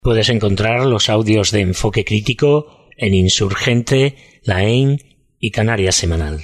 Puedes encontrar los audios de Enfoque Crítico en Insurgente, Laín y Canarias Semanal.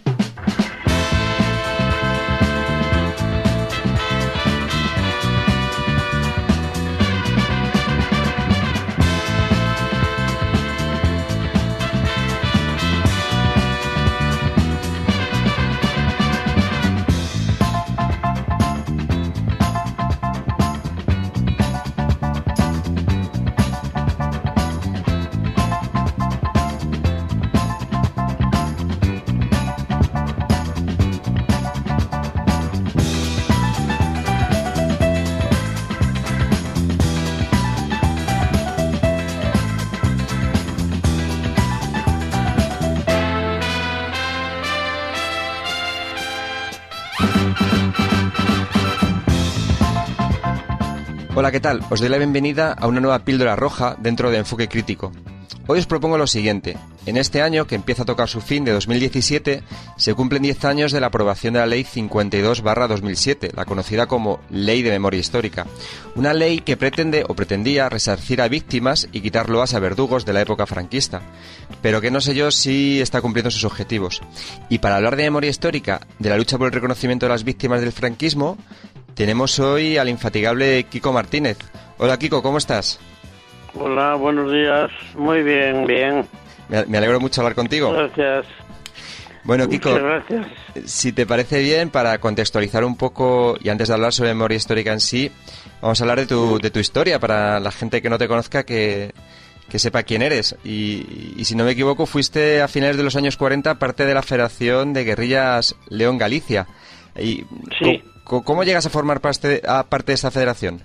Hola, ¿qué tal? Os doy la bienvenida a una nueva píldora roja dentro de Enfoque Crítico. Hoy os propongo lo siguiente. En este año, que empieza a tocar su fin de 2017, se cumplen 10 años de la aprobación de la Ley 52/2007, la conocida como Ley de Memoria Histórica. Una ley que pretendía resarcir a víctimas y quitar loas a verdugos de la época franquista, pero que no sé yo si está cumpliendo sus objetivos. Y para hablar de memoria histórica, de la lucha por el reconocimiento de las víctimas del franquismo, tenemos hoy al infatigable Kiko Martínez. Hola Kiko, ¿cómo estás? Hola, buenos días. Muy bien, bien. Me alegro mucho hablar contigo. Gracias. Bueno, Kiko, muchas gracias. Si te parece bien, para contextualizar un poco y antes de hablar sobre memoria histórica en sí, vamos a hablar de tu historia para la gente que no te conozca, que sepa quién eres. Y si no me equivoco, fuiste a finales de los años 40 parte de la Federación de Guerrillas León Galicia. Y sí. ¿Cómo llegas a formar parte de esta federación?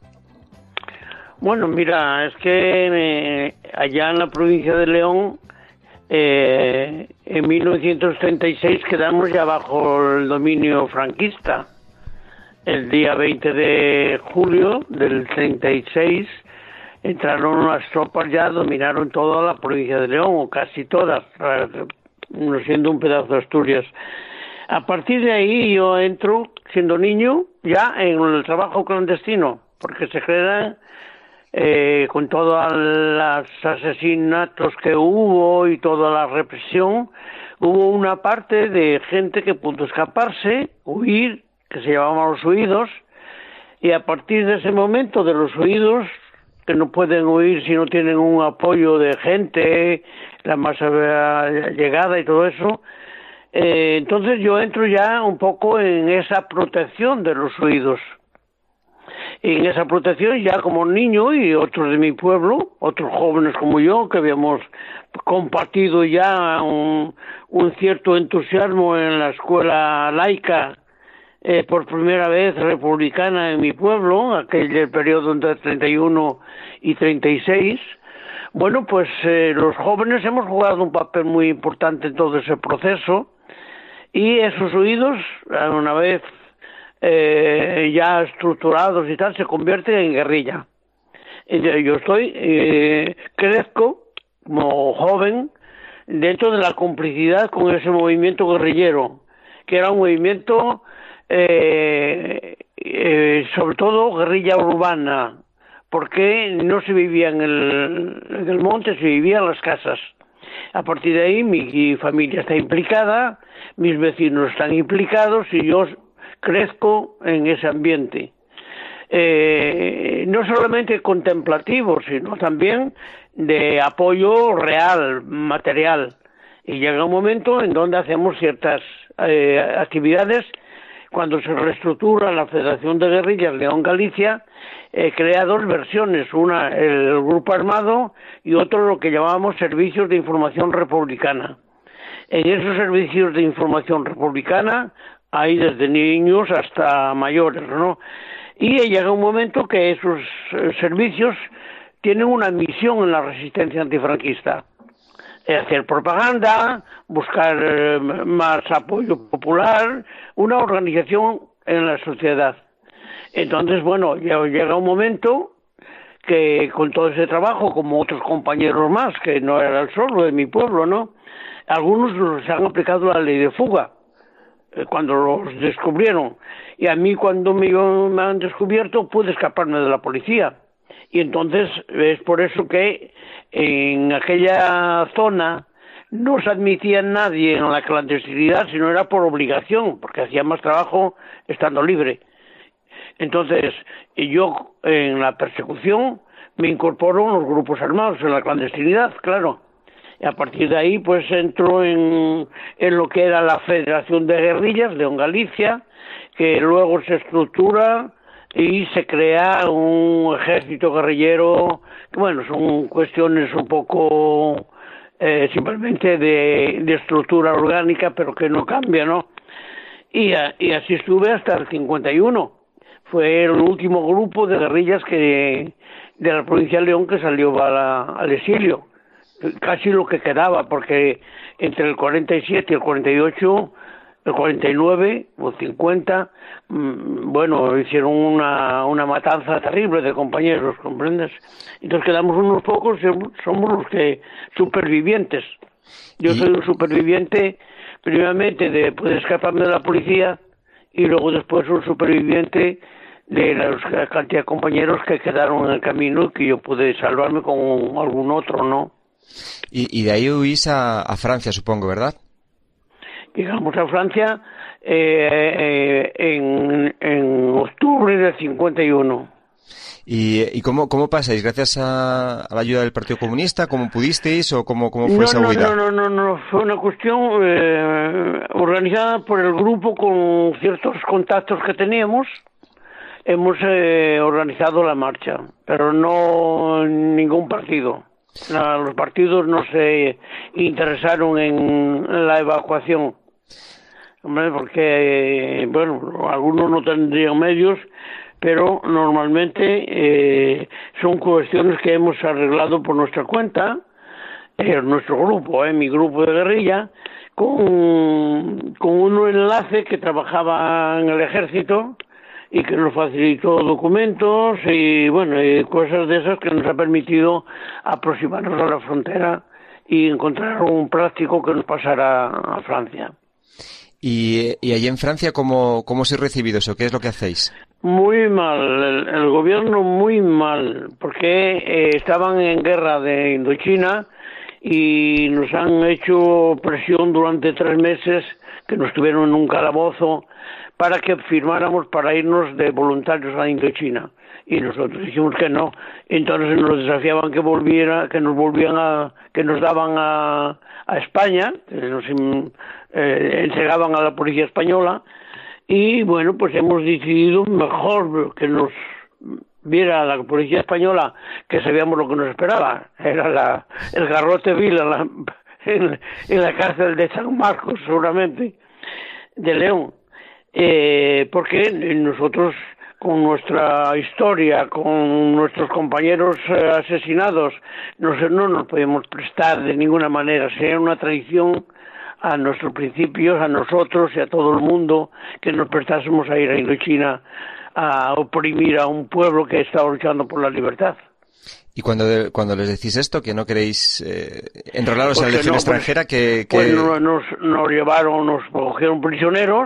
Bueno, mira, es que allá en la provincia de León, en 1936 quedamos ya bajo el dominio franquista. El día 20 de julio del 36 entraron las tropas, ya dominaron toda la provincia de León, o casi todas, no siendo un pedazo de Asturias. A partir de ahí yo entro, siendo niño, ya en el trabajo clandestino, porque se crean con todos los asesinatos que hubo y toda la represión, hubo una parte de gente que pudo escaparse, huir, que se llamaban los huidos, y a partir de ese momento de los huidos, que no pueden huir si no tienen un apoyo de gente, la masa llegada y todo eso, entonces yo entro ya un poco en esa protección de los huidos. Y en esa protección ya como niño y otros de mi pueblo, otros jóvenes como yo, que habíamos compartido ya un cierto entusiasmo en la escuela laica, por primera vez republicana en mi pueblo, aquel periodo entre 31 y 36, bueno, pues los jóvenes hemos jugado un papel muy importante en todo ese proceso. Y esos huidos, una vez ya estructurados y tal, se convierten en guerrilla. Yo crezco como joven dentro de la complicidad con ese movimiento guerrillero, que era un movimiento, sobre todo guerrilla urbana, porque no se vivía en el monte, se vivía en las casas. A partir de ahí mi familia está implicada, mis vecinos están implicados y yo crezco en ese ambiente. No solamente contemplativo, sino también de apoyo real, material. Y llega un momento en donde hacemos ciertas actividades. Cuando se reestructura la Federación de Guerrillas León Galicia, crea dos versiones, una el Grupo Armado y otro lo que llamamos Servicios de Información Republicana. En esos servicios de información republicana hay desde niños hasta mayores, ¿no? Y llega un momento que esos servicios tienen una misión en la resistencia antifranquista. Hacer propaganda, buscar más apoyo popular, una organización en la sociedad. Entonces, bueno, llega un momento que con todo ese trabajo, como otros compañeros más, que no era el solo de mi pueblo, ¿no? Algunos los han aplicado la ley de fuga, cuando los descubrieron. Y a mí, cuando me han descubierto, pude escaparme de la policía. Y entonces es por eso que en aquella zona no se admitía a nadie en la clandestinidad, sino era por obligación, porque hacía más trabajo estando libre. Entonces, yo en la persecución me incorporo en los grupos armados, en la clandestinidad, claro. Y a partir de ahí, pues entro en lo que era la Federación de Guerrillas, León Galicia, que luego se estructura y se crea un ejército guerrillero, que bueno, son cuestiones un poco simplemente de estructura orgánica, pero que no cambia, ¿no? Y así estuve hasta el 51. Fue el último grupo de guerrillas de la provincia de León que salió al exilio. Casi lo que quedaba, porque entre el 47 y el 48, el 49 o 50, bueno, hicieron una matanza terrible de compañeros, ¿comprendes? Entonces quedamos unos pocos, somos los que supervivientes. Yo soy un superviviente, primeramente, de poder escaparme de la policía, y luego después un superviviente de la cantidad de compañeros que quedaron en el camino y que yo pude salvarme con algún otro, ¿no? Y de ahí huís a Francia, supongo, ¿verdad? Llegamos a Francia en octubre del 51. ¿Y cómo pasáis? ¿Gracias a la ayuda del Partido Comunista? ¿Cómo pudisteis o cómo fue esa huida? No, fue una cuestión organizada por el grupo con ciertos contactos que teníamos. Hemos organizado la marcha, pero no ningún partido. Los partidos no se interesaron en la evacuación, porque, bueno, algunos no tendrían medios, pero normalmente son cuestiones que hemos arreglado por nuestra cuenta, nuestro grupo, mi grupo de guerrilla, con un enlace que trabajaba en el ejército y que nos facilitó documentos y bueno, cosas de esas que nos ha permitido aproximarnos a la frontera y encontrar un práctico que nos pasara a Francia. ¿Y allí en Francia cómo sois recibidos o qué es lo que hacéis? Muy mal, el gobierno muy mal, porque estaban en guerra de Indochina y nos han hecho presión durante 3 meses, que nos tuvieron en un calabozo, para que firmáramos para irnos de voluntarios a Indochina. Y nosotros dijimos que no. Entonces nos desafiaban que nos daban a España, que nos entregaban a la policía española. Y bueno, pues hemos decidido mejor que nos viera la policía española, que sabíamos lo que nos esperaba. Era el garrote vil en la cárcel de San Marcos, seguramente, de León. Porque nosotros, con nuestra historia, con nuestros compañeros asesinados, no nos podemos prestar de ninguna manera. Sería una traición a nuestros principios, a nosotros y a todo el mundo, que nos prestásemos a ir a Indochina a oprimir a un pueblo que está luchando por la libertad. Y cuando les decís esto, que no queréis enrolaros en la legión extranjera, Pues nos llevaron, nos cogieron prisioneros,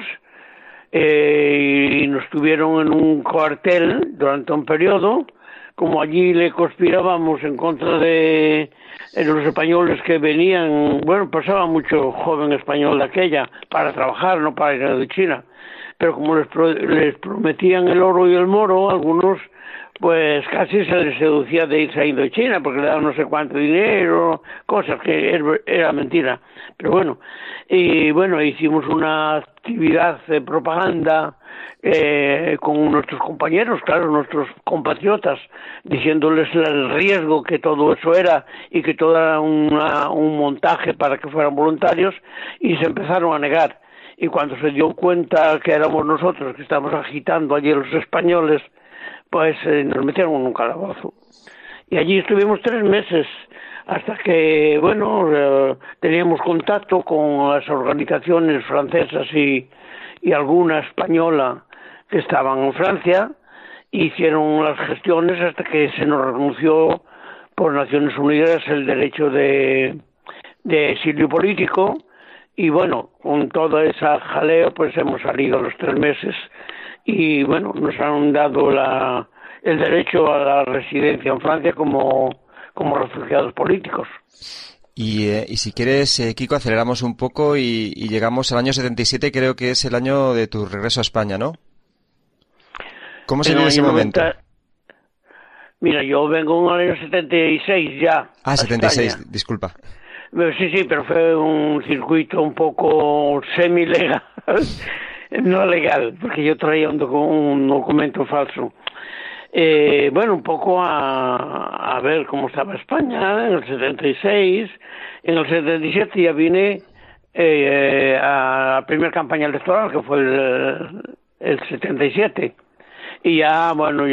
y nos tuvieron en un cuartel durante un periodo. Como allí le conspirábamos en contra de los españoles que venían, bueno, pasaba mucho joven español de aquella para trabajar, no para ir a China, pero como les prometían el oro y el moro, algunos pues casi se les seducía de irse a Indochina porque le daban no sé cuánto dinero, cosas que era mentira. Pero bueno, y bueno, hicimos una actividad de propaganda con nuestros compañeros, claro, nuestros compatriotas, diciéndoles el riesgo que todo eso era y que todo era un montaje para que fueran voluntarios, y se empezaron a negar. Y cuando se dio cuenta que éramos nosotros que estábamos agitando allí a los españoles, pues nos metieron en un calabozo. Y allí estuvimos 3 meses, hasta que, bueno, teníamos contacto con las organizaciones francesas y alguna española que estaban en Francia, hicieron las gestiones hasta que se nos renunció por Naciones Unidas el derecho de exilio político, y bueno, con toda esa jaleo pues hemos salido a los 3 meses y bueno, nos han dado el derecho a la residencia en Francia como refugiados políticos. Y si quieres, Kiko, aceleramos un poco y llegamos al año 77, creo que es el año de tu regreso a España, ¿no? ¿Cómo se vive ese momento? Mira, yo vengo en el año 76 ya. 76, España. Disculpa. Sí, pero fue un circuito un poco semi-legal, no legal, porque yo traía un documento falso. Bueno, un poco a ver cómo estaba España en el 76. En el 77 ya vine a la primera campaña electoral, que fue el 77. Y ya, bueno,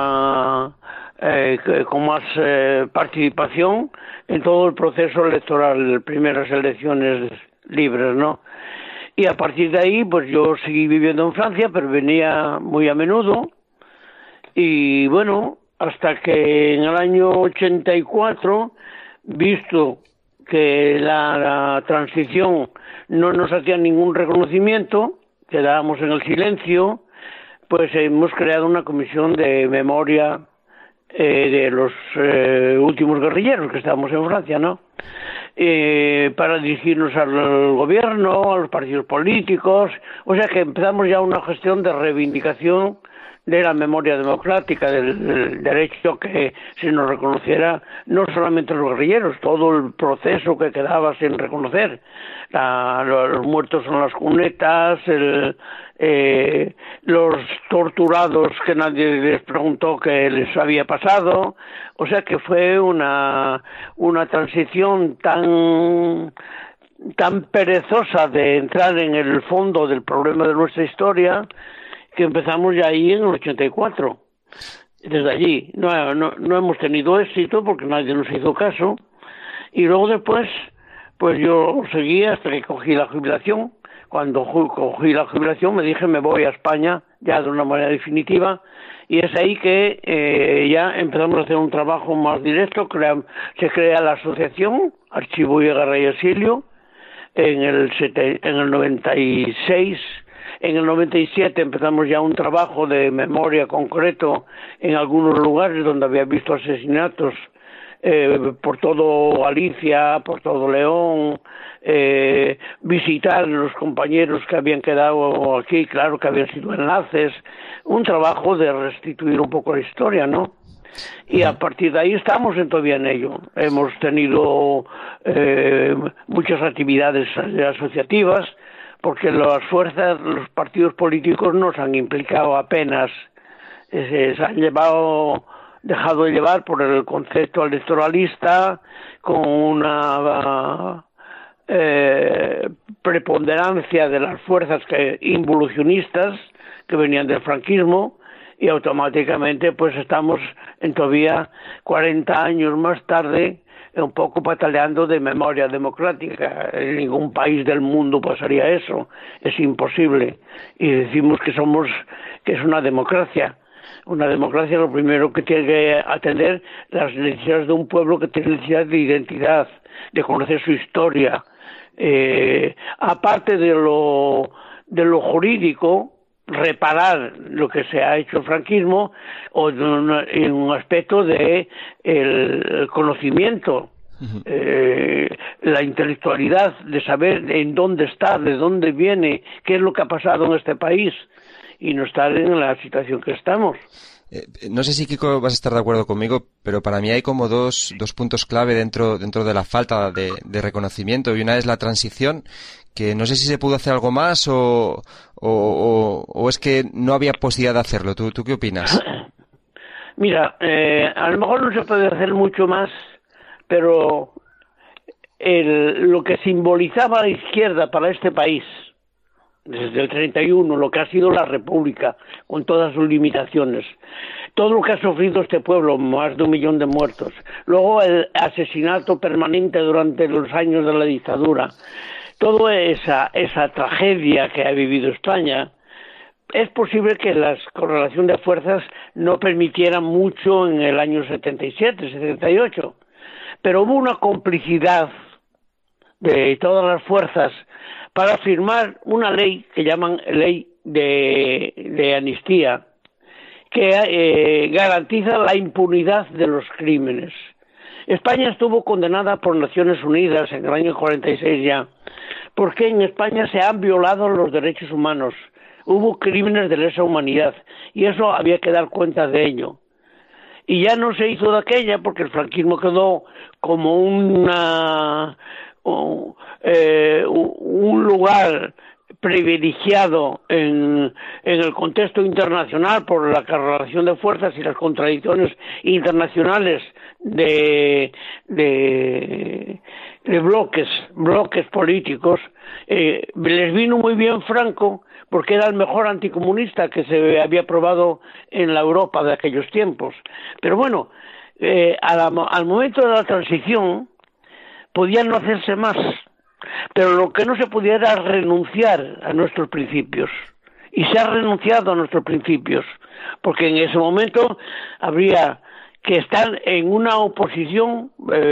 con más participación en todo el proceso electoral, primeras elecciones libres, ¿no? Y a partir de ahí, pues yo seguí viviendo en Francia, pero venía muy a menudo. Y bueno, hasta que en el año 84, visto que la transición no nos hacía ningún reconocimiento, quedábamos en el silencio, pues hemos creado una comisión de memoria de los últimos guerrilleros que estábamos en Francia, ¿no? Para dirigirnos al gobierno, a los partidos políticos, o sea que empezamos ya una gestión de reivindicación de la memoria democrática, del derecho que se nos reconociera no solamente los guerrilleros, todo el proceso que quedaba sin reconocer, los muertos en las cunetas, los torturados que nadie les preguntó qué les había pasado, o sea que fue una transición tan perezosa de entrar en el fondo del problema de nuestra historia, que empezamos ya ahí en el 84. Desde allí no hemos tenido éxito porque nadie nos hizo caso, y luego después pues yo seguí hasta que cogí la jubilación. Cuando cogí la jubilación me dije me voy a España ya de una manera definitiva, y es ahí que ya empezamos a hacer un trabajo más directo. Se crea la asociación Archivo Guerra y Exilio en el 96. En el 97 empezamos ya un trabajo de memoria concreto en algunos lugares donde había visto asesinatos por todo Galicia, por todo León, visitar a los compañeros que habían quedado aquí, claro que habían sido enlaces, un trabajo de restituir un poco la historia, ¿no? Y a partir de ahí estamos todavía en ello. Hemos tenido muchas actividades asociativas, porque las fuerzas, los partidos políticos no se han implicado apenas, se han dejado de llevar por el concepto electoralista, con una preponderancia de las fuerzas involucionistas que venían del franquismo, y automáticamente pues estamos todavía 40 años más tarde un poco pataleando de memoria democrática. En ningún país del mundo pasaría eso, es imposible. Y decimos que es una democracia. Una democracia lo primero que tiene que atender las necesidades de un pueblo que tiene necesidad de identidad, de conocer su historia. Aparte de lo jurídico, reparar lo que se ha hecho el franquismo, o en un aspecto de el conocimiento, la intelectualidad, de saber en dónde está, de dónde viene, qué es lo que ha pasado en este país, y no estar en la situación que estamos. No sé si, Kiko, vas a estar de acuerdo conmigo, pero para mí hay como dos puntos clave dentro de la falta de reconocimiento, y una es la transición, que no sé si se pudo hacer algo más o es que no había posibilidad de hacerlo. ¿Tú qué opinas? Mira, a lo mejor no se puede hacer mucho más, pero lo que simbolizaba la izquierda para este país desde el 31, lo que ha sido la República, con todas sus limitaciones, todo lo que ha sufrido este pueblo, más de 1 millón de muertos, luego el asesinato permanente durante los años de la dictadura, toda esa tragedia que ha vivido España, es posible que la correlación de fuerzas no permitiera mucho en el año 77, 78, pero hubo una complicidad de todas las fuerzas para firmar una ley que llaman ley de amnistía, que garantiza la impunidad de los crímenes. España estuvo condenada por Naciones Unidas en el año 46 ya, porque en España se han violado los derechos humanos, hubo crímenes de lesa humanidad, y eso había que dar cuenta de ello. Y ya no se hizo de aquella porque el franquismo quedó como un lugar privilegiado en el contexto internacional por la correlación de fuerzas y las contradicciones internacionales de bloques políticos. Les vino muy bien Franco porque era el mejor anticomunista que se había probado en la Europa de aquellos tiempos. Pero bueno, al momento de la transición podía no hacerse más, pero lo que no se podía era renunciar a nuestros principios. Y se ha renunciado a nuestros principios, porque en ese momento habría que estar en una oposición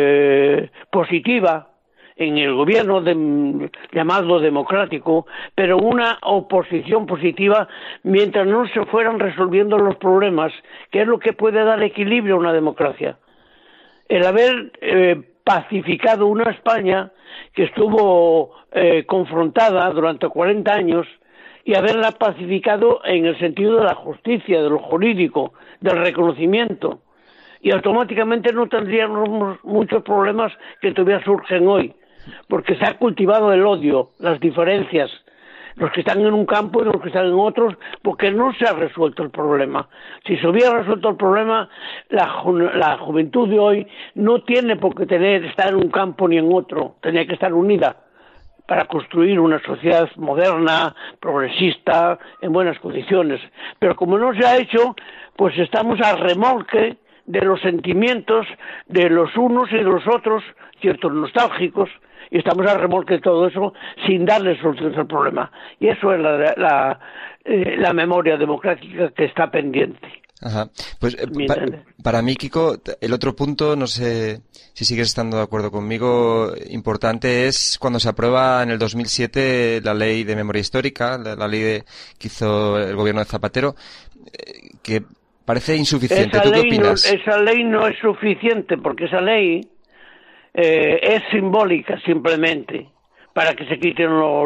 positiva en el gobierno llamado democrático, pero una oposición positiva mientras no se fueran resolviendo los problemas, que es lo que puede dar equilibrio a una democracia. El haber pacificado una España que estuvo confrontada durante 40 años y haberla pacificado en el sentido de la justicia, de lo jurídico, del reconocimiento, y automáticamente no tendríamos muchos problemas que todavía surgen hoy, porque se ha cultivado el odio, las diferencias, los que están en un campo y los que están en otros, porque no se ha resuelto el problema. Si se hubiera resuelto el problema, la juventud de hoy no tiene por qué estar en un campo ni en otro, tenía que estar unida para construir una sociedad moderna, progresista, en buenas condiciones. Pero como no se ha hecho, pues estamos a remolque de los sentimientos de los unos y de los otros, ciertos nostálgicos, y estamos a remolque de todo eso sin darle soluciones al problema. Y eso es la memoria democrática que está pendiente. Ajá. Pues para mí, Kiko, el otro punto, no sé si sigues estando de acuerdo conmigo, importante es cuando se aprueba en el 2007 la ley de memoria histórica, la ley que hizo el gobierno de Zapatero, que parece insuficiente. ¿Tú qué opinas? Esa ley no es suficiente, porque esa ley es simbólica simplemente, para que se quiten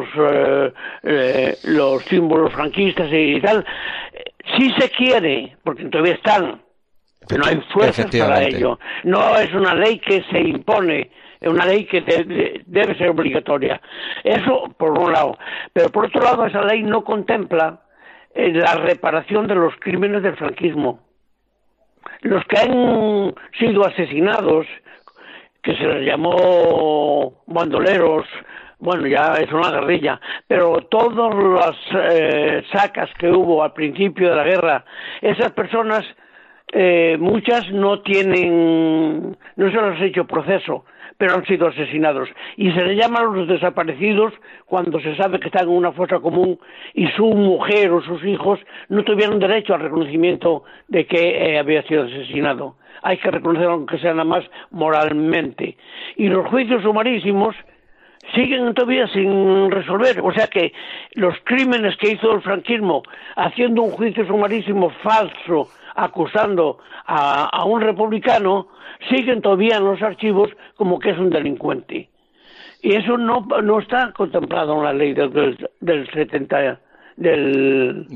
los símbolos franquistas y tal. Si se quiere, porque todavía están, no hay fuerzas para ello. No es una ley que se impone, es una ley que debe ser obligatoria. Eso por un lado. Pero por otro lado, esa ley no contempla la reparación de los crímenes del franquismo. Los que han sido asesinados, que se les llamó bandoleros, bueno, ya es una guerrilla, pero todas las sacas que hubo al principio de la guerra, esas personas, muchas no se les ha hecho proceso, pero han sido asesinados. Y se les llama a los desaparecidos cuando se sabe que están en una fosa común y su mujer o sus hijos no tuvieron derecho al reconocimiento de que había sido asesinado. Hay que reconocerlo aunque sea nada más moralmente. Y los juicios sumarísimos siguen todavía sin resolver, o sea que los crímenes que hizo el franquismo haciendo un juicio sumarísimo falso, acusando a un republicano, siguen todavía en los archivos como que es un delincuente. Y eso no está contemplado en la ley del 70, del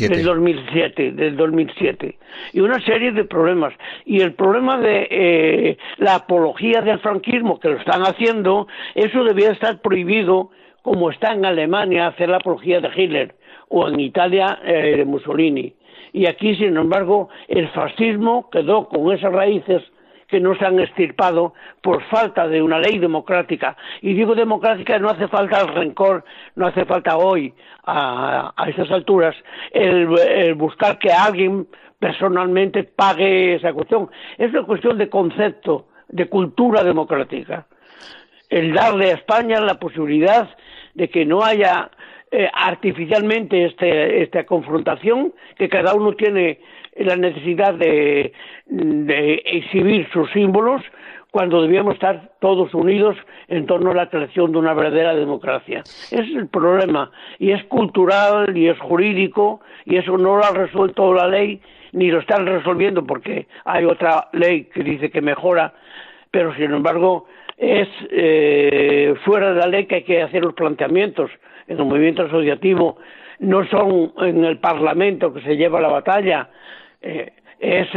2007. Y una serie de problemas. Y el problema de la apología del franquismo, que lo están haciendo, eso debía estar prohibido, como está en Alemania hacer la apología de Hitler, o en Italia de Mussolini. Y aquí, sin embargo, el fascismo quedó con esas raíces que no se han extirpado por falta de una ley democrática. Y digo democrática, no hace falta el rencor, no hace falta hoy, a estas alturas, el buscar que alguien personalmente pague esa cuestión. Es una cuestión de concepto, de cultura democrática. El darle a España la posibilidad de que no haya artificialmente esta confrontación, que cada uno tiene la necesidad de exhibir sus símbolos, cuando debíamos estar todos unidos en torno a la creación de una verdadera democracia. Ese es el problema, y es cultural, y es jurídico, y eso no lo ha resuelto la ley, ni lo están resolviendo, porque hay otra ley que dice que mejora, pero sin embargo es fuera de la ley que hay que hacer los planteamientos. En el movimiento asociativo no son en el Parlamento que se lleva la batalla, es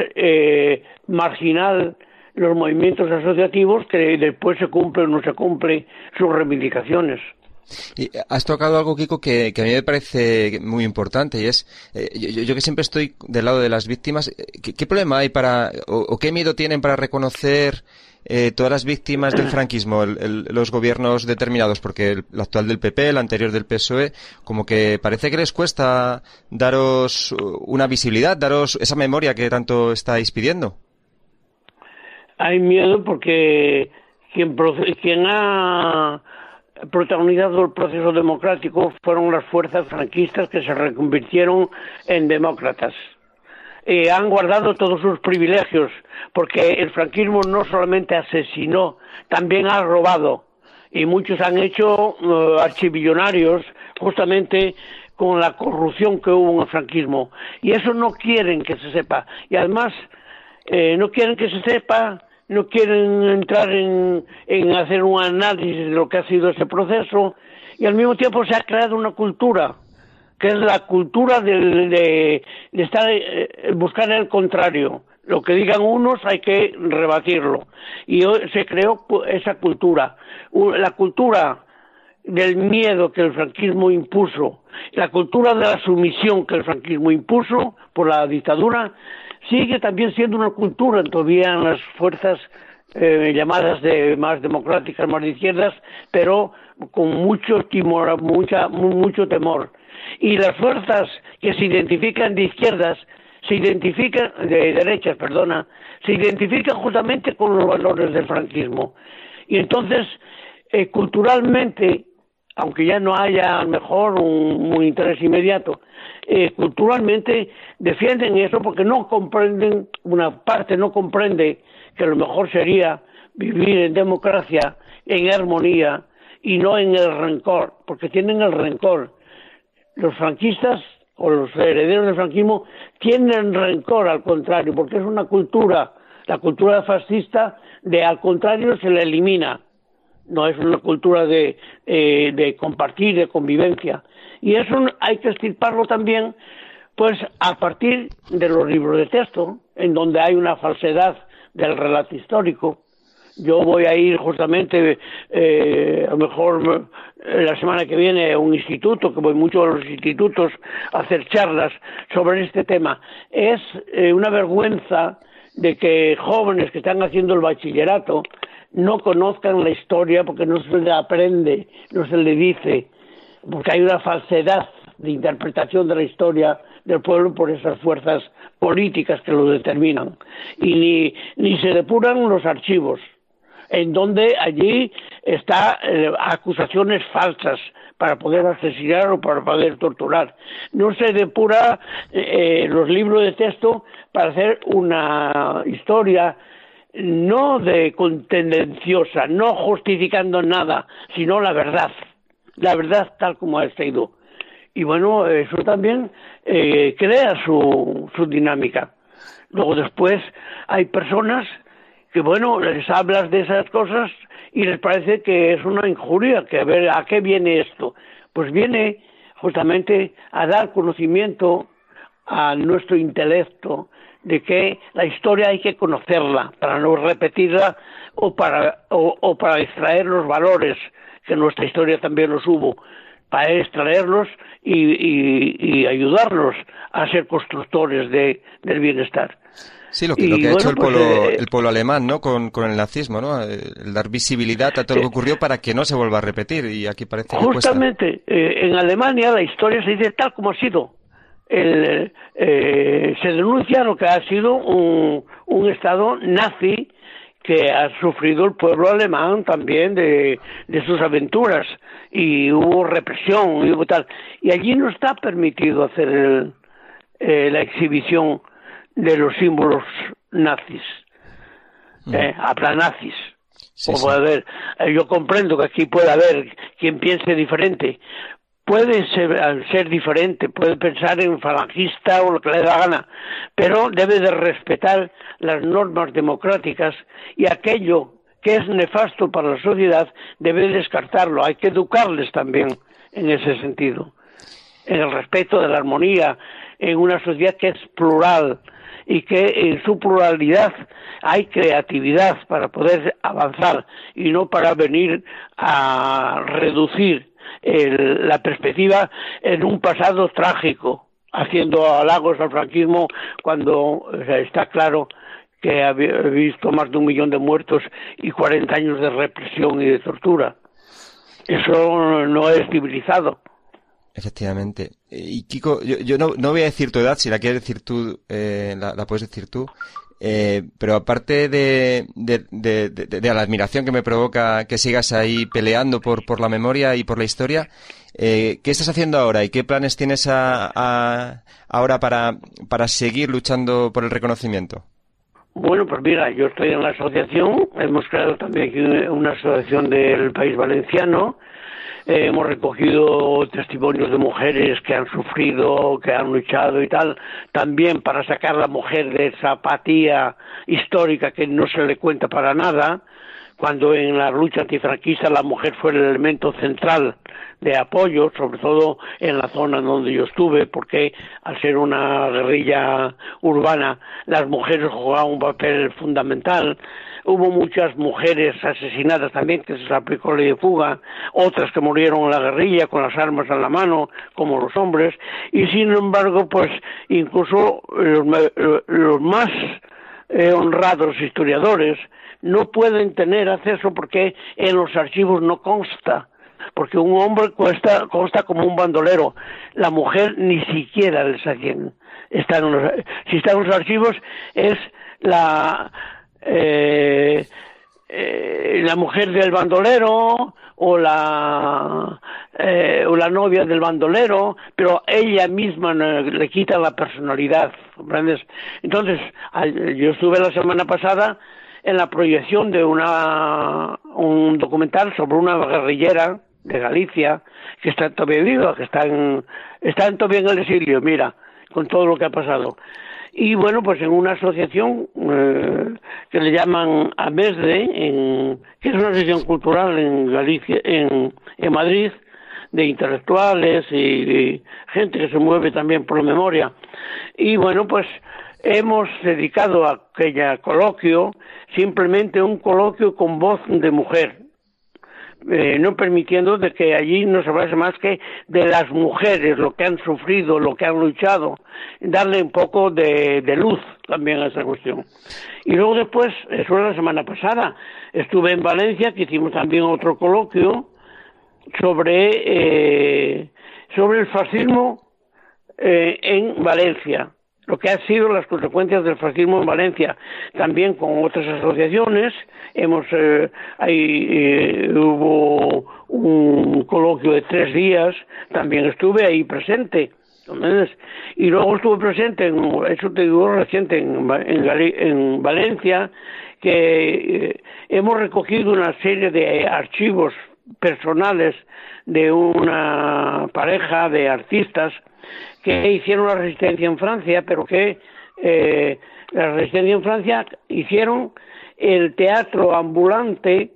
marginal los movimientos asociativos que después se cumplen o no se cumplen sus reivindicaciones. Y has tocado algo, Kiko, que a mí me parece muy importante, y es, yo que siempre estoy del lado de las víctimas, ¿qué problema hay o qué miedo tienen para reconocer todas las víctimas del franquismo, los gobiernos determinados? Porque el actual del PP, el anterior del PSOE, como que parece que les cuesta daros una visibilidad, daros esa memoria que tanto estáis pidiendo. Hay miedo porque quien ha protagonizado el proceso democrático fueron las fuerzas franquistas, que se reconvirtieron en demócratas. Han guardado todos sus privilegios, porque el franquismo no solamente asesinó, también ha robado, y muchos han hecho archibillonarios justamente con la corrupción que hubo en el franquismo, y eso no quieren que se sepa, y además no quieren que se sepa, no quieren entrar en hacer un análisis de lo que ha sido ese proceso, y al mismo tiempo se ha creado una cultura, que es la cultura de estar buscar el contrario. Lo que digan unos hay que rebatirlo. Y hoy se creó esa cultura, la cultura del miedo que el franquismo impuso, la cultura de la sumisión que el franquismo impuso por la dictadura, sigue también siendo una cultura todavía en las fuerzas llamadas más democráticas, más de izquierdas, pero con mucho temor, mucho temor. Y las fuerzas que se identifican de izquierdas, de derechas, se identifican justamente con los valores del franquismo. Y entonces, culturalmente, aunque ya no haya a lo mejor un interés inmediato, culturalmente defienden eso porque no comprenden, una parte no comprende que lo mejor sería vivir en democracia, en armonía y no en el rencor, porque tienen el rencor. Los franquistas o los herederos del franquismo tienen rencor, al contrario, porque es una cultura, la cultura fascista, al contrario se la elimina. No es una cultura de compartir, de convivencia. Y eso hay que extirparlo también, pues a partir de los libros de texto, en donde hay una falsedad del relato histórico. Yo voy a ir justamente, a lo mejor la semana que viene, a un instituto, que voy mucho a los institutos a hacer charlas sobre este tema. Es una vergüenza de que jóvenes que están haciendo el bachillerato no conozcan la historia, porque no se le aprende, no se le dice, porque hay una falsedad de interpretación de la historia del pueblo por esas fuerzas políticas que lo determinan. Y ni se depuran los archivos, en donde allí está acusaciones falsas para poder asesinar o para poder torturar. No se depura los libros de texto para hacer una historia no tendenciosa, no justificando nada, sino la verdad tal como ha sido. Y bueno, eso también crea su dinámica. Luego después hay personas que, bueno, les hablas de esas cosas y les parece que es una injuria, que a ver, ¿a qué viene esto? Pues viene justamente a dar conocimiento a nuestro intelecto de que la historia hay que conocerla para no repetirla o para extraer los valores, que en nuestra historia también los hubo, para extraerlos y ayudarlos a ser constructores del bienestar. Sí, lo que ha hecho el pueblo alemán, ¿no? Con el nazismo, ¿no? El dar visibilidad a todo lo que ocurrió para que no se vuelva a repetir, y aquí parece que justamente en Alemania la historia se dice tal como ha sido. Se denuncia lo que ha sido un Estado nazi que ha sufrido el pueblo alemán también de sus aventuras, y hubo represión y hubo tal, y allí no está permitido hacer la exhibición de los símbolos nazis, aplanazis. Sí, Puede haber, yo comprendo que aquí puede haber quien piense diferente, puede ser diferente, puede pensar en falangista o lo que le dé la gana, pero debe de respetar las normas democráticas, y aquello que es nefasto para la sociedad debe descartarlo. Hay que educarles también en ese sentido, en el respeto de la armonía, en una sociedad que es plural y que en su pluralidad hay creatividad para poder avanzar y no para venir a reducir la perspectiva en un pasado trágico, haciendo halagos al franquismo cuando está claro que ha visto más de 1 millón de muertos y 40 años de represión y de tortura. Eso no es civilizado. Efectivamente. Y Kiko, yo no voy a decir tu edad, si la quieres decir tú, la puedes decir tú. Pero aparte de la admiración que me provoca que sigas ahí peleando por la memoria y por la historia, ¿qué estás haciendo ahora y qué planes tienes ahora para seguir luchando por el reconocimiento? Bueno, pues mira, yo estoy en la asociación, hemos creado también aquí una asociación del País Valenciano. Hemos recogido testimonios de mujeres que han sufrido, que han luchado y tal, también para sacar a la mujer de esa apatía histórica que no se le cuenta para nada, cuando en la lucha antifranquista la mujer fue el elemento central de apoyo, sobre todo en la zona donde yo estuve, porque al ser una guerrilla urbana, las mujeres jugaban un papel fundamental. Hubo muchas mujeres asesinadas también, que se les aplicó ley de fuga, otras que murieron en la guerrilla con las armas en la mano, como los hombres, y sin embargo, pues incluso los más honrados historiadores no pueden tener acceso porque en los archivos no consta, porque un hombre consta como un bandolero, la mujer ni siquiera les sabían. Si está en los archivos es la mujer del bandolero o la novia del bandolero, pero ella misma le quita la personalidad, ¿comprendes? Entonces, yo estuve la semana pasada en la proyección de un documental sobre una guerrillera de Galicia que está todavía viva, que está todavía en el exilio, mira, con todo lo que ha pasado. Y bueno, pues en una asociación que le llaman AMESDE, que es una asociación cultural en Galicia, en Madrid, de intelectuales y gente que se mueve también por la memoria. Y bueno, pues hemos dedicado a aquel coloquio simplemente un coloquio con voz de mujer, no permitiendo de que allí no se hablase más que de las mujeres, lo que han sufrido, lo que han luchado, darle un poco de luz también a esa cuestión. Y luego después, eso era la semana pasada, estuve en Valencia, que hicimos también otro coloquio sobre el fascismo en Valencia, lo que han sido las consecuencias del fascismo en Valencia, también con otras asociaciones. Hubo un coloquio de 3 días, también estuve ahí presente. Entonces, y luego estuve presente, eso te digo reciente, en Valencia, que hemos recogido una serie de archivos personales de una pareja de artistas que hicieron la resistencia en Francia, pero que la resistencia en Francia hicieron el teatro ambulante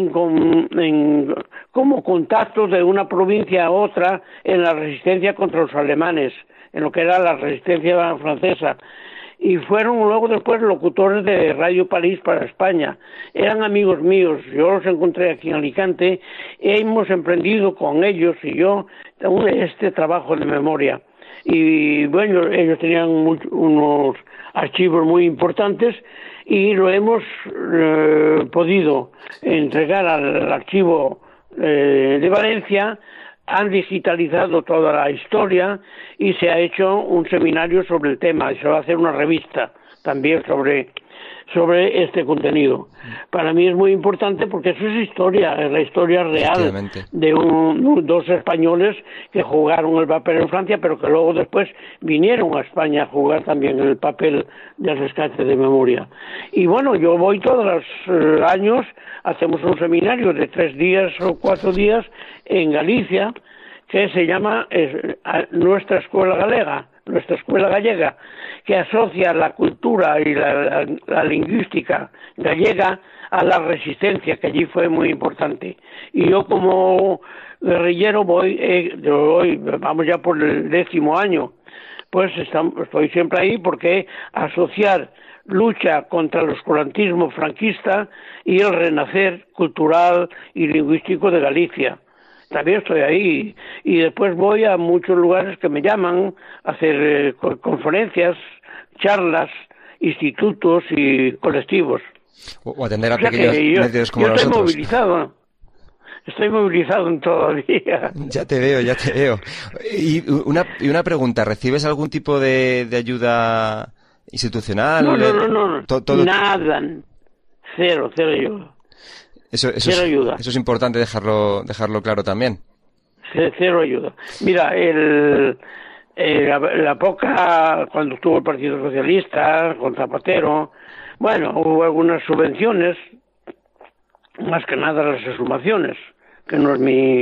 como contactos de una provincia a otra en la resistencia contra los alemanes, en lo que era la resistencia francesa. Y fueron luego después locutores de Radio París para España. Eran amigos míos, yo los encontré aquí en Alicante, y hemos emprendido con ellos y yo este trabajo de memoria. Y bueno, ellos tenían unos archivos muy importantes y lo hemos podido entregar al archivo de Valencia. Han digitalizado toda la historia y se ha hecho un seminario sobre el tema y se va a hacer una revista también sobre sobre este contenido. Para mí es muy importante porque eso es historia, es la historia real de dos españoles que jugaron el papel en Francia, pero que luego después vinieron a España a jugar también el papel del rescate de memoria. Y bueno, yo voy todos los años, hacemos un seminario de 3 días o 4 días en Galicia, que se llama Nuestra Escuela Gallega, que asocia la cultura y la lingüística gallega a la resistencia, que allí fue muy importante. Y yo como guerrillero vamos ya por el 10º año, pues estoy siempre ahí porque asociar lucha contra el oscurantismo franquista y el renacer cultural y lingüístico de Galicia. También estoy ahí y después voy a muchos lugares que me llaman a hacer conferencias, charlas, institutos y colectivos. O atender a pequeños medios como nosotros. Estoy movilizado todavía. Ya te veo. Y una pregunta, ¿recibes algún tipo de ayuda institucional? No. Nada. Cero ayuda. Eso es importante dejarlo claro también. Cero ayuda. Mira, la poca, cuando estuvo el Partido Socialista con Zapatero, bueno, hubo algunas subvenciones, más que nada las exhumaciones, que no es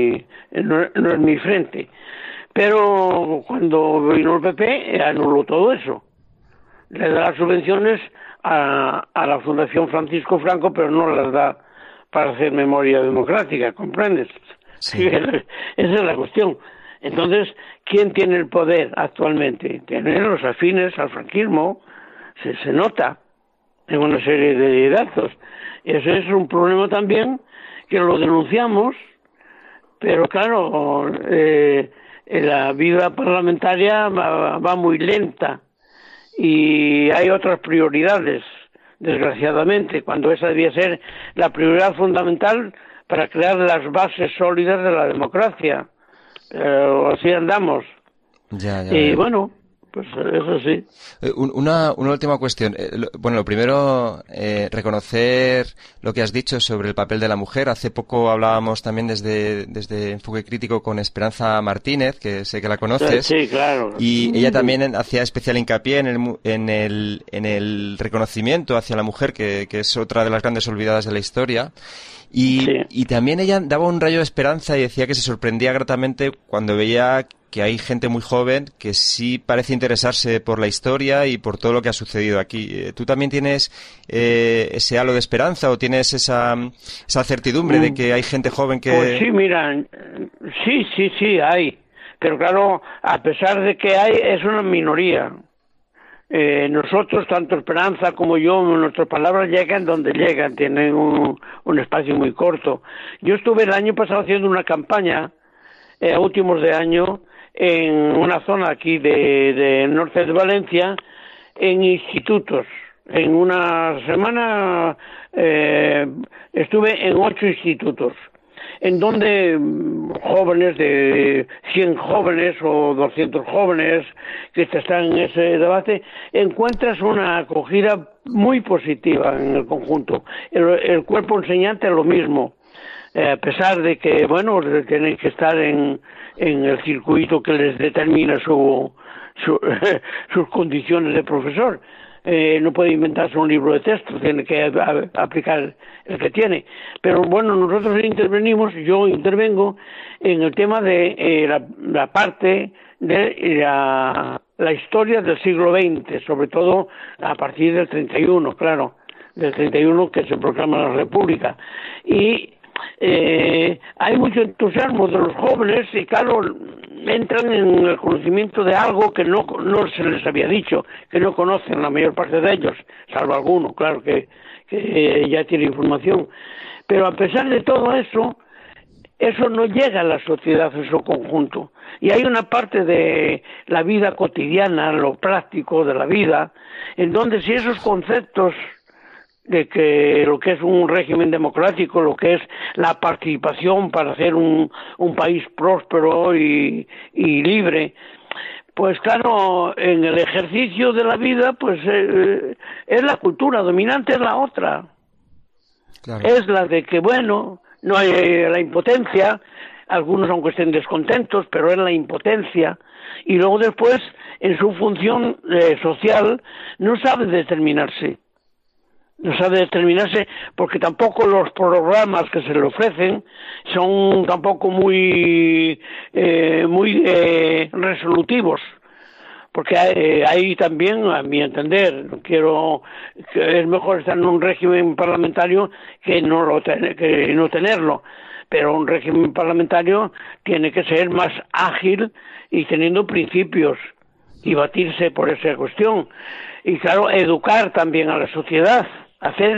mi frente. Pero cuando vino el PP, anuló todo eso. Le da las subvenciones a la Fundación Francisco Franco, pero no las da para hacer memoria democrática, ¿comprendes? Sí. Esa es la cuestión. Entonces, ¿quién tiene el poder actualmente? Tienen los afines al franquismo, se nota en una serie de datos. Ese es un problema también que lo denunciamos, pero claro, la vida parlamentaria va muy lenta y hay otras prioridades, desgraciadamente, cuando esa debía ser la prioridad fundamental para crear las bases sólidas de la democracia. Así andamos. Y bueno, pues eso sí. Una última cuestión. Bueno, lo primero, reconocer lo que has dicho sobre el papel de la mujer. Hace poco hablábamos también desde Enfoque Crítico con Esperanza Martínez, que sé que la conoces. Sí, claro. Y ella también hacía especial hincapié en el reconocimiento hacia la mujer, que es otra de las grandes olvidadas de la historia. Y también ella daba un rayo de esperanza y decía que se sorprendía gratamente cuando veía que hay gente muy joven que sí parece interesarse por la historia y por todo lo que ha sucedido aquí. ¿Tú también tienes ese halo de esperanza o tienes esa certidumbre de que hay gente joven que...? Pues sí, mira, sí, hay. Pero claro, a pesar de que hay, es una minoría. Nosotros, tanto Esperanza como yo, nuestras palabras llegan donde llegan, tienen un espacio muy corto. Yo estuve el año pasado haciendo una campaña, a últimos de año, en una zona aquí de norte de Valencia, en institutos. En una semana estuve en 8 institutos, en donde jóvenes de 100 jóvenes o 200 jóvenes que están en ese debate, encuentras una acogida muy positiva en el conjunto. El cuerpo enseñante es lo mismo, a pesar de que, bueno, tienen que estar en el circuito que les determina sus condiciones de profesor. No puede inventarse un libro de texto, tiene que aplicar el que tiene. Pero bueno, nosotros yo intervengo en el tema de la parte de la historia del siglo XX, sobre todo a partir del 31, claro, del 31 que se proclama la República. Y hay mucho entusiasmo de los jóvenes y claro, entran en el conocimiento de algo que no se les había dicho, que no conocen la mayor parte de ellos, salvo algunos, claro, que ya tiene información. Pero a pesar de todo eso no llega a la sociedad en su conjunto. Y hay una parte de la vida cotidiana, lo práctico de la vida, en donde si esos conceptos de que lo que es un régimen democrático, lo que es la participación para hacer un país próspero y libre, Pues claro, en el ejercicio de la vida, pues es la cultura dominante, es la otra. Claro. Es la de que, bueno, no hay la impotencia, algunos aunque estén descontentos, pero es la impotencia. Y luego después, en su función social, no sabe determinarse. No sabe determinarse porque tampoco los programas que se le ofrecen son tampoco muy resolutivos. Porque hay también, a mi entender, es mejor estar en un régimen parlamentario que no tenerlo. Pero un régimen parlamentario tiene que ser más ágil y teniendo principios y batirse por esa cuestión. Y claro, educar también a la sociedad, hacer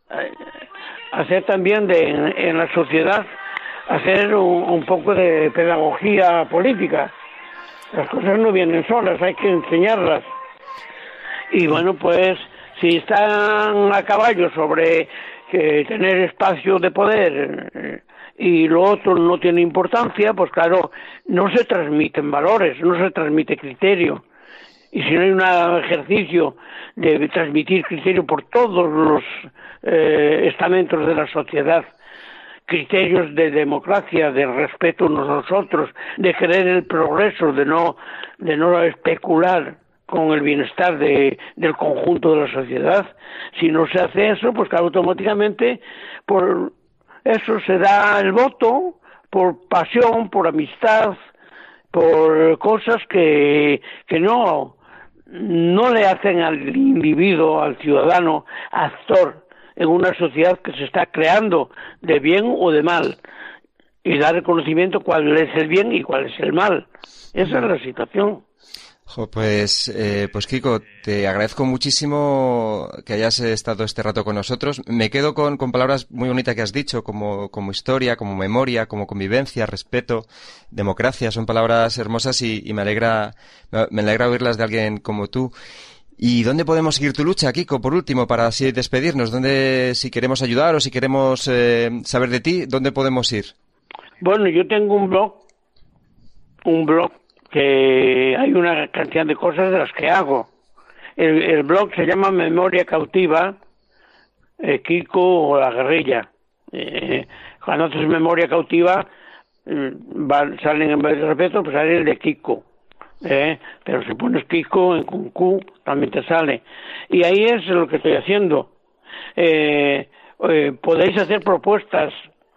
también en la sociedad, hacer un poco de pedagogía política. Las cosas no vienen solas, hay que enseñarlas. Y bueno, pues si están a caballo sobre tener espacio de poder y lo otro no tiene importancia, pues claro, no se transmiten valores, no se transmite criterio. Y si no hay un ejercicio de transmitir criterio por todos los estamentos de la sociedad, criterios de democracia, de respeto unos a los otros, de querer el progreso, de no especular con el bienestar del conjunto de la sociedad, si no se hace eso, pues claro, automáticamente por eso se da el voto, por pasión, por amistad, por cosas que no le hacen al individuo, al ciudadano, actor en una sociedad que se está creando de bien o de mal, y dar reconocimiento cuál es el bien y cuál es el mal. Esa es la situación. Pues Kiko, te agradezco muchísimo que hayas estado este rato con nosotros. Me quedo con palabras muy bonitas que has dicho, como historia, como memoria, como convivencia, respeto, democracia. Son palabras hermosas y me alegra oírlas de alguien como tú. ¿Y dónde podemos seguir tu lucha, Kiko, por último, para así despedirnos? ¿Dónde, si queremos ayudar o si queremos saber de ti, dónde podemos ir? Bueno, yo tengo un blog que hay una cantidad de cosas de las que hago. El blog se llama Memoria Cautiva, Kiko o la Guerrilla. Cuando haces Memoria Cautiva, salen en vez de respeto, pues sale el de Kiko. Pero si pones Kiko con Q, también te sale. Y ahí es lo que estoy haciendo. Podéis hacer propuestas.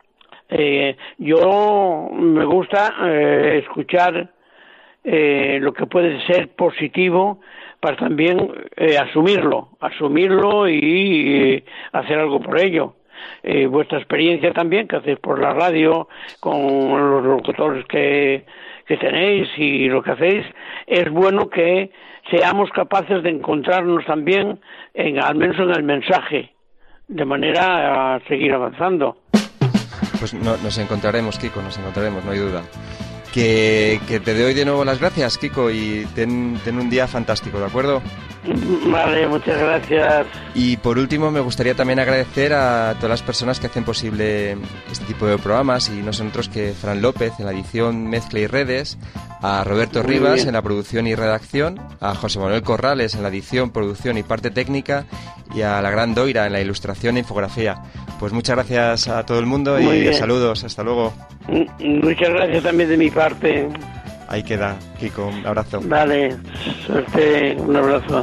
Yo me gusta escuchar lo que puede ser positivo para también asumirlo y hacer algo por ello. Vuestra experiencia también que hacéis por la radio con los locutores que tenéis y lo que hacéis, es bueno que seamos capaces de encontrarnos también al menos en el mensaje, de manera a seguir avanzando. Pues nos encontraremos, Kiko, no hay duda. Que te doy de nuevo las gracias, Kiko, y ten un día fantástico, ¿de acuerdo? Vale, muchas gracias. Y por último, me gustaría también agradecer a todas las personas que hacen posible este tipo de programas, y no son otros que Fran López en la edición, mezcla y redes, a Roberto Rivas en la producción y redacción, a José Manuel Corrales en la edición, producción y parte técnica, y a la gran Doira en la ilustración e infografía. Pues muchas gracias a todo el mundo y saludos, hasta luego. Muchas gracias también de mi parte. Ahí queda, Kiko, un abrazo. Vale, suerte, un abrazo.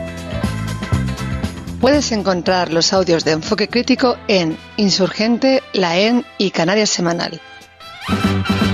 Puedes encontrar los audios de Enfoque Crítico en Insurgente, La En y Canarias Semanal.